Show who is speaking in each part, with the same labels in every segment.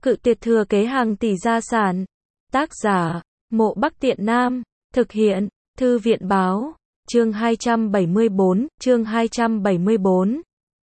Speaker 1: Cự tuyệt thừa kế hàng tỷ gia sản. Tác giả, Mộ Bắc Tiện Nam. Thực hiện, Thư viện báo. Chương 274.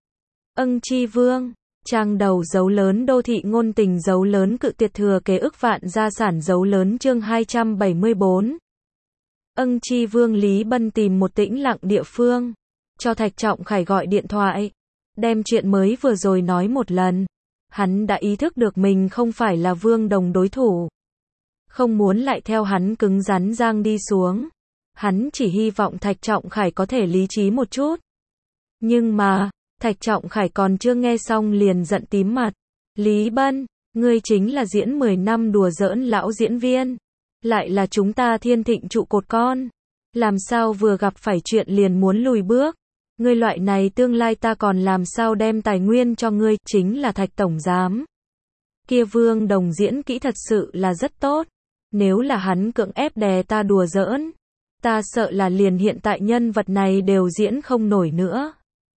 Speaker 1: Ưng Chi Vương. Trang đầu dấu lớn đô thị ngôn tình dấu lớn cự tuyệt thừa kế ức vạn gia sản dấu lớn chương 274. Ưng Chi Vương Lý Bân tìm một tĩnh lặng địa phương, cho Thạch Trọng Khải gọi điện thoại, đem chuyện mới vừa rồi nói một lần. Hắn đã ý thức được mình không phải là Vương Đồng đối thủ, không muốn lại theo hắn cứng rắn giang đi xuống. Hắn chỉ hy vọng Thạch Trọng Khải có thể lý trí một chút. Nhưng mà, Thạch Trọng Khải còn chưa nghe xong liền giận tím mặt. Lý Bân, ngươi chính là diễn 10 năm đùa giỡn lão diễn viên, lại là chúng ta Thiên Thịnh trụ cột con. Làm sao vừa gặp phải chuyện liền muốn lùi bước? Ngươi loại này tương lai ta còn làm sao đem tài nguyên cho ngươi, chính là Thạch tổng giám. Kia Vương Đồng diễn kỹ thật sự là rất tốt. Nếu là hắn cưỡng ép đè ta đùa giỡn, ta sợ là liền hiện tại nhân vật này đều diễn không nổi nữa.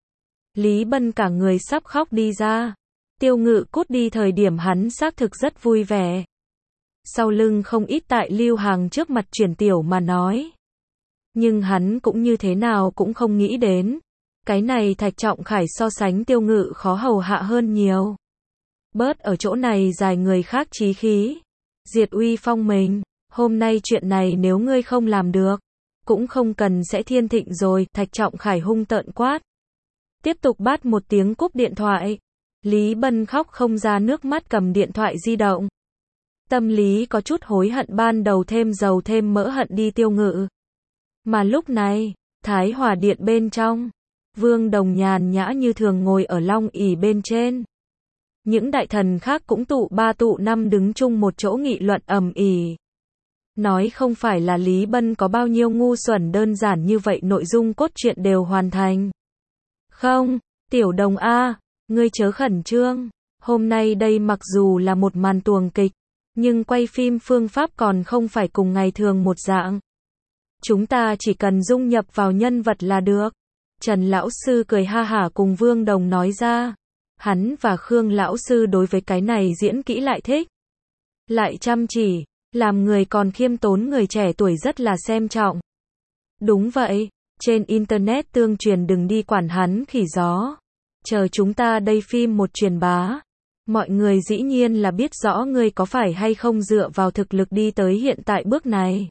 Speaker 1: Lý Bân cả người sắp khóc đi ra. Tiêu Ngự cút đi thời điểm hắn xác thực rất vui vẻ. Sau lưng không ít tại Lưu Hàng trước mặt chuyển tiểu mà nói. Nhưng hắn cũng như thế nào cũng không nghĩ đến. Cái này Thạch Trọng Khải so sánh Tiêu Ngự khó hầu hạ hơn nhiều. Bớt ở chỗ này dài người khác chí khí, diệt uy phong mình. Hôm nay chuyện này nếu ngươi không làm được, cũng không cần sẽ Thiên Thịnh rồi. Thạch Trọng Khải hung tợn quát. Tiếp tục bắt một tiếng cúp điện thoại. Lý Bân khóc không ra nước mắt cầm điện thoại di động. Tâm lý có chút hối hận ban đầu thêm dầu thêm mỡ hận đi Tiêu Ngự. Mà lúc này, Thái Hòa Điện bên trong, Vương Đồng nhàn nhã như thường ngồi ở long ỷ bên trên. Những đại thần khác cũng tụ ba tụ năm đứng chung một chỗ nghị luận ầm ĩ. Nói không phải là Lý Bân có bao nhiêu ngu xuẩn, đơn giản như vậy nội dung cốt truyện đều hoàn thành. Không, Tiểu Đồng a, ngươi chớ khẩn trương. Hôm nay đây mặc dù là một màn tuồng kịch, nhưng quay phim phương pháp còn không phải cùng ngày thường một dạng. Chúng ta chỉ cần dung nhập vào nhân vật là được. Trần lão sư cười ha hả cùng Vương Đồng nói ra. Hắn và Khương lão sư đối với cái này diễn kỹ lại thích, lại chăm chỉ, làm người còn khiêm tốn, người trẻ tuổi rất là xem trọng. Đúng vậy, trên internet tương truyền đừng đi quản hắn khỉ gió. Chờ chúng ta đây phim một truyền bá, mọi người dĩ nhiên là biết rõ ngươi có phải hay không dựa vào thực lực đi tới hiện tại bước này.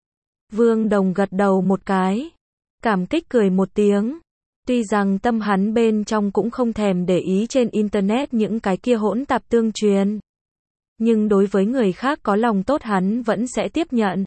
Speaker 1: Vương Đồng gật đầu một cái, cảm kích cười một tiếng. Tuy rằng tâm hắn bên trong cũng không thèm để ý trên internet những cái kia hỗn tạp tương truyền, nhưng đối với người khác có lòng tốt hắn vẫn sẽ tiếp nhận.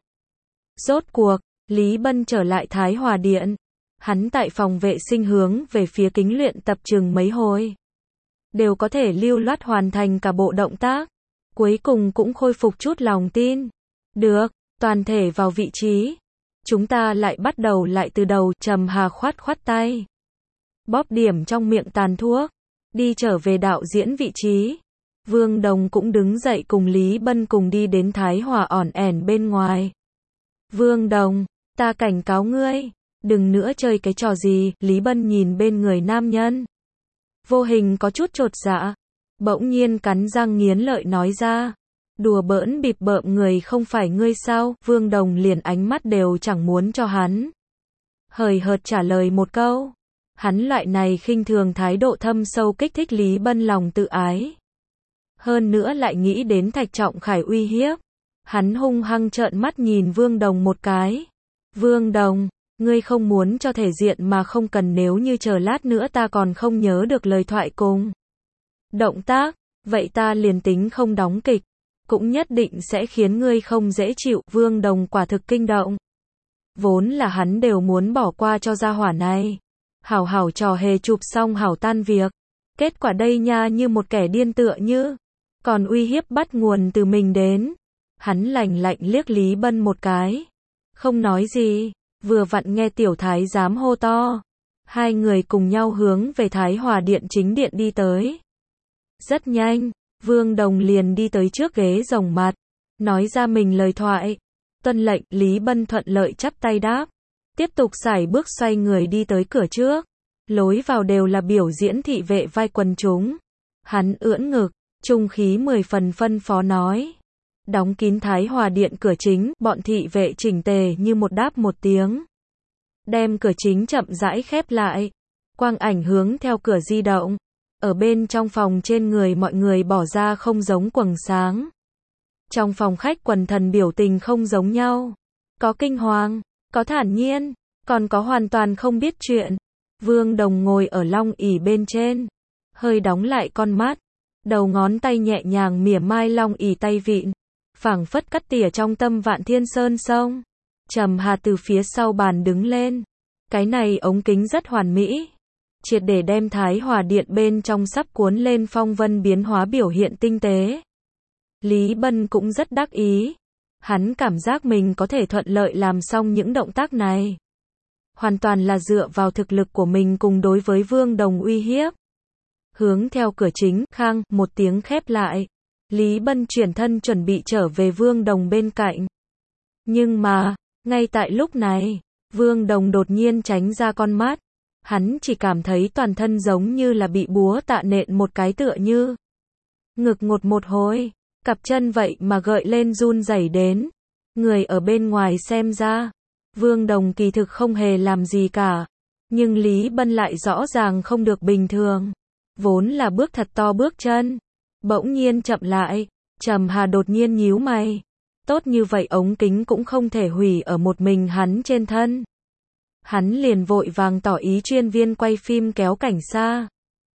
Speaker 1: Rốt cuộc, Lý Bân trở lại Thái Hòa Điện. Hắn tại phòng vệ sinh hướng về phía kính luyện tập chừng mấy hồi, đều có thể lưu loát hoàn thành cả bộ động tác. Cuối cùng cũng khôi phục chút lòng tin. Được, toàn thể vào vị trí. Chúng ta lại bắt đầu lại từ đầu. Trầm Hà khoát khoát tay, bóp điểm trong miệng tàn thuốc, đi trở về đạo diễn vị trí. Vương Đồng cũng đứng dậy cùng Lý Bân cùng đi đến Thái Hòa ỏn ẻn bên ngoài. Vương Đồng, ta cảnh cáo ngươi, đừng nữa chơi cái trò gì. Lý Bân nhìn bên người nam nhân, vô hình có chút chột dạ, bỗng nhiên cắn răng nghiến lợi nói ra. Đùa bỡn bịp bợm người không phải ngươi sao? Vương Đồng liền ánh mắt đều chẳng muốn cho hắn, hời hợt trả lời một câu. Hắn loại này khinh thường thái độ thâm sâu kích thích Lý Bân lòng tự ái. Hơn nữa lại nghĩ đến Thạch Trọng Khải uy hiếp. Hắn hung hăng trợn mắt nhìn Vương Đồng một cái. Vương Đồng, ngươi không muốn cho thể diện mà không cần, nếu như chờ lát nữa ta còn không nhớ được lời thoại cùng động tác, vậy ta liền tính không đóng kịch, cũng nhất định sẽ khiến ngươi không dễ chịu. Vương Đồng quả thực kinh động. Vốn là hắn đều muốn bỏ qua cho gia hỏa này, hảo hảo trò hề chụp xong hảo tan việc. Kết quả đây nha, như một kẻ điên tựa như, còn uy hiếp bắt nguồn từ mình đến. Hắn lạnh lạnh liếc Lý Bân một cái, không nói gì, vừa vặn nghe tiểu thái giám hô to. Hai người cùng nhau hướng về Thái Hòa Điện chính điện đi tới. Rất nhanh, Vương Đồng liền đi tới trước ghế rồng mặt, nói ra mình lời thoại. Tuân lệnh. Lý Bân thuận lợi chắp tay đáp, tiếp tục sải bước xoay người đi tới cửa trước. Lối vào đều là biểu diễn thị vệ vai quần chúng. Hắn ưỡn ngực, Trung khí 10 phần phân phó nói. Đóng kín Thái Hòa Điện cửa chính, bọn thị vệ chỉnh tề như một đáp một tiếng. Đem cửa chính chậm rãi khép lại. Quang ảnh hướng theo cửa di động. Ở bên trong phòng trên người mọi người bỏ ra không giống quầng sáng. Trong phòng khách quần thần biểu tình không giống nhau. Có kinh hoàng, có thản nhiên, còn có hoàn toàn không biết chuyện. Vương Đồng ngồi ở long ỷ bên trên. Hơi đóng lại con mắt. Đầu ngón tay nhẹ nhàng mỉa mai long ỷ tay vịn. Phảng phất cắt tỉa trong tâm Vạn Thiên Sơn sông. Trầm Hà từ phía sau bàn đứng lên. Cái này ống kính rất hoàn mỹ. Triệt để đem Thái Hòa Điện bên trong sắp cuốn lên phong vân biến hóa biểu hiện tinh tế. Lý Bân cũng rất đắc ý. Hắn cảm giác mình có thể thuận lợi làm xong những động tác này. Hoàn toàn là dựa vào thực lực của mình cùng đối với Vương Đồng uy hiếp. Hướng theo cửa chính, khang, một tiếng khép lại. Lý Bân chuyển thân chuẩn bị trở về Vương Đồng bên cạnh. Nhưng mà, ngay tại lúc này, Vương Đồng đột nhiên tránh ra con mắt. Hắn chỉ cảm thấy toàn thân giống như là bị búa tạ nện một cái tựa như. Ngực ngột một hồi, cặp chân vậy mà gợi lên run rẩy đến. Người ở bên ngoài xem ra, Vương Đồng kỳ thực không hề làm gì cả. Nhưng Lý Bân lại rõ ràng không được bình thường. Vốn là bước thật to bước chân. Bỗng nhiên chậm lại, Trầm Hà đột nhiên nhíu mày. Tốt như vậy ống kính cũng không thể hủy ở một mình hắn trên thân. Hắn liền vội vàng tỏ ý chuyên viên quay phim kéo cảnh xa.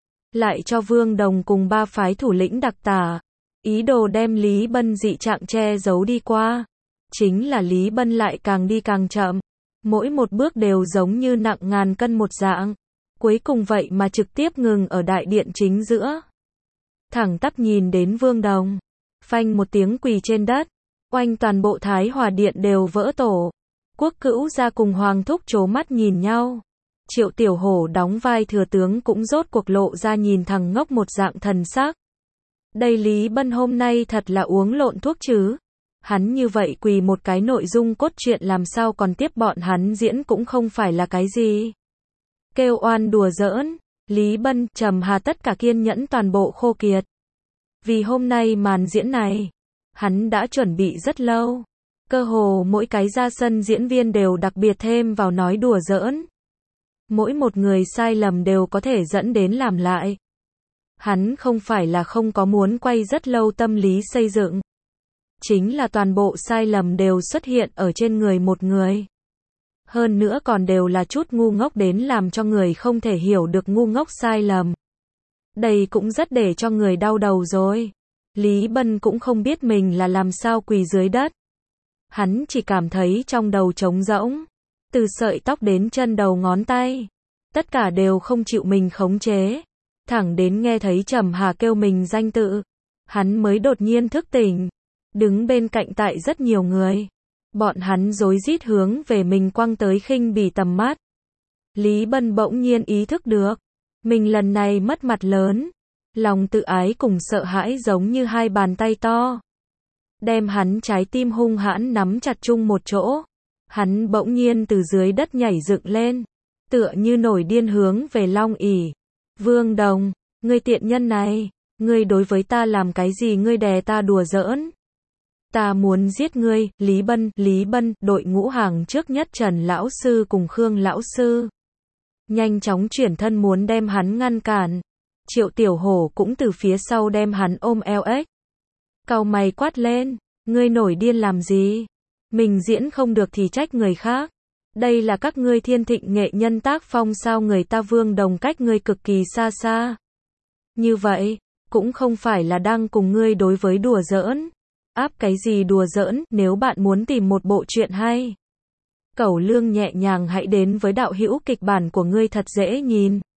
Speaker 1: Lại cho Vương Đồng cùng 3 phái thủ lĩnh đặc tả. Ý đồ đem Lý Bân dị trạng che giấu đi qua. Chính là Lý Bân lại càng đi càng chậm. Mỗi một bước đều giống như nặng ngàn cân một dạng. Cuối cùng vậy mà trực tiếp ngừng ở đại điện chính giữa. Thẳng tắp nhìn đến Vương Đồng. Phanh một tiếng quỳ trên đất. Oanh toàn bộ Thái Hòa Điện đều vỡ tổ. Quốc Cữu gia cùng Hoàng Thúc trố mắt nhìn nhau. Triệu Tiểu Hổ đóng vai thừa tướng cũng rốt cuộc lộ ra nhìn thằng ngốc một dạng thần sắc. Đây Lý Bân hôm nay thật là uống lộn thuốc chứ. Hắn như vậy quỳ một cái nội dung cốt truyện làm sao còn tiếp bọn hắn diễn cũng không phải là cái gì. Kêu oan đùa giỡn, Lý Bân, Trầm Hà tất cả kiên nhẫn toàn bộ khô kiệt. Vì hôm nay màn diễn này, hắn đã chuẩn bị rất lâu. Cơ hồ mỗi cái ra sân diễn viên đều đặc biệt thêm vào nói đùa giỡn. Mỗi một người sai lầm đều có thể dẫn đến làm lại. Hắn không phải là không có muốn quay rất lâu tâm lý xây dựng. Chính là toàn bộ sai lầm đều xuất hiện ở trên người một người. Hơn nữa còn đều là chút ngu ngốc đến làm cho người không thể hiểu được ngu ngốc sai lầm. Đây cũng rất để cho người đau đầu rồi. Lý Bân cũng không biết mình là làm sao quỳ dưới đất. Hắn chỉ cảm thấy trong đầu trống rỗng. Từ sợi tóc đến chân đầu ngón tay. Tất cả đều không chịu mình khống chế. Thẳng đến nghe thấy Trầm Hà kêu mình danh tự. Hắn mới đột nhiên thức tỉnh. Đứng bên cạnh tại rất nhiều người. Bọn hắn rối rít hướng về mình quăng tới khinh bỉ tầm mắt. Lý Bân bỗng nhiên ý thức được. Mình lần này mất mặt lớn. Lòng tự ái cùng sợ hãi giống như hai bàn tay to. Đem hắn trái tim hung hãn nắm chặt chung một chỗ. Hắn bỗng nhiên từ dưới đất nhảy dựng lên. Tựa như nổi điên hướng về long ỷ. Vương Đồng, ngươi tiện nhân này. Ngươi đối với ta làm cái gì ngươi đè ta đùa giỡn. Ta muốn giết ngươi, Lý Bân, đội ngũ hàng trước nhất Trần Lão Sư cùng Khương Lão Sư. Nhanh chóng chuyển thân muốn đem hắn ngăn cản. Triệu Tiểu Hổ cũng từ phía sau đem hắn ôm eo ếch. Cau mày quát lên, ngươi nổi điên làm gì? Mình diễn không được thì trách người khác. Đây là các ngươi Thiên Thịnh nghệ nhân tác phong sao người ta Vương Đồng cách ngươi cực kỳ xa xa. Như vậy, cũng không phải là đang cùng ngươi đối với đùa giỡn. Áp cái gì đùa giỡn, nếu bạn muốn tìm một bộ truyện hay. Cẩu Lương nhẹ nhàng hãy đến với đạo hữu kịch bản của ngươi thật dễ nhìn.